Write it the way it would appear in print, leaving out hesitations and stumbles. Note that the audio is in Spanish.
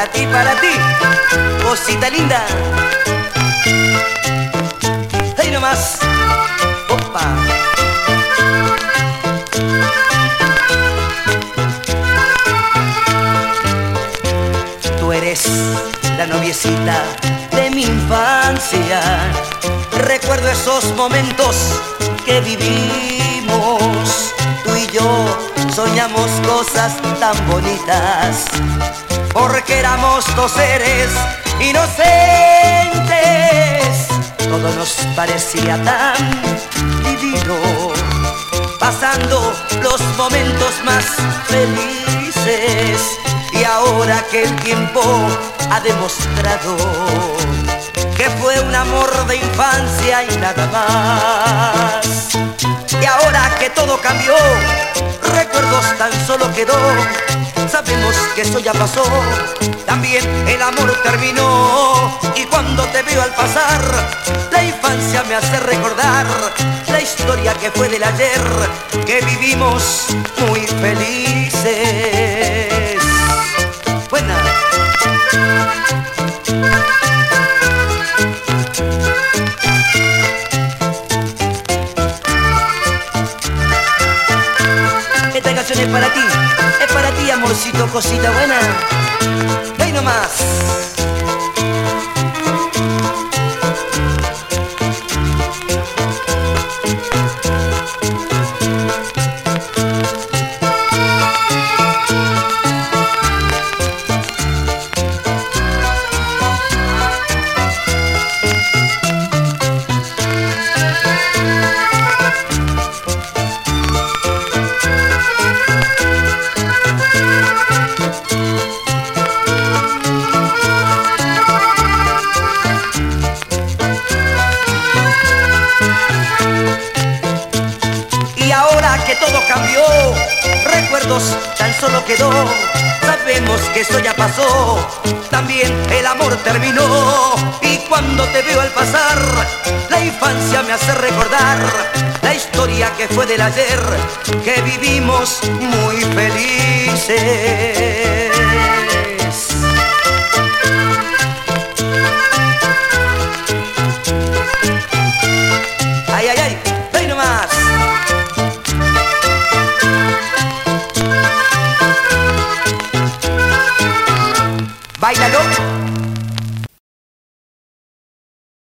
para ti, cosita linda. Ahí nomás, opa. Tú eres la noviecita de mi infancia. Recuerdo esos momentos que vivimos. Tú y yo soñamos cosas tan bonitas, porque éramos dos seres inocentes. Todo nos parecía tan divino, pasando los momentos más felices. Y ahora que el tiempo ha demostrado que fue un amor de infancia y nada más, y ahora que todo cambió, recuerdos tan solo quedó. Sabemos que eso ya pasó, también el amor terminó. Y cuando te veo al pasar, la infancia me hace recordar la historia que fue del ayer, que vivimos muy felices. Buena. Esta canción es para ti, amorcito, cosita buena. Ahí nomás. Que todo cambió, recuerdos tan solo quedó. Sabemos que eso ya pasó, también el amor terminó. Y cuando te veo al pasar, la infancia me hace recordar la historia que fue del ayer, que vivimos muy felices.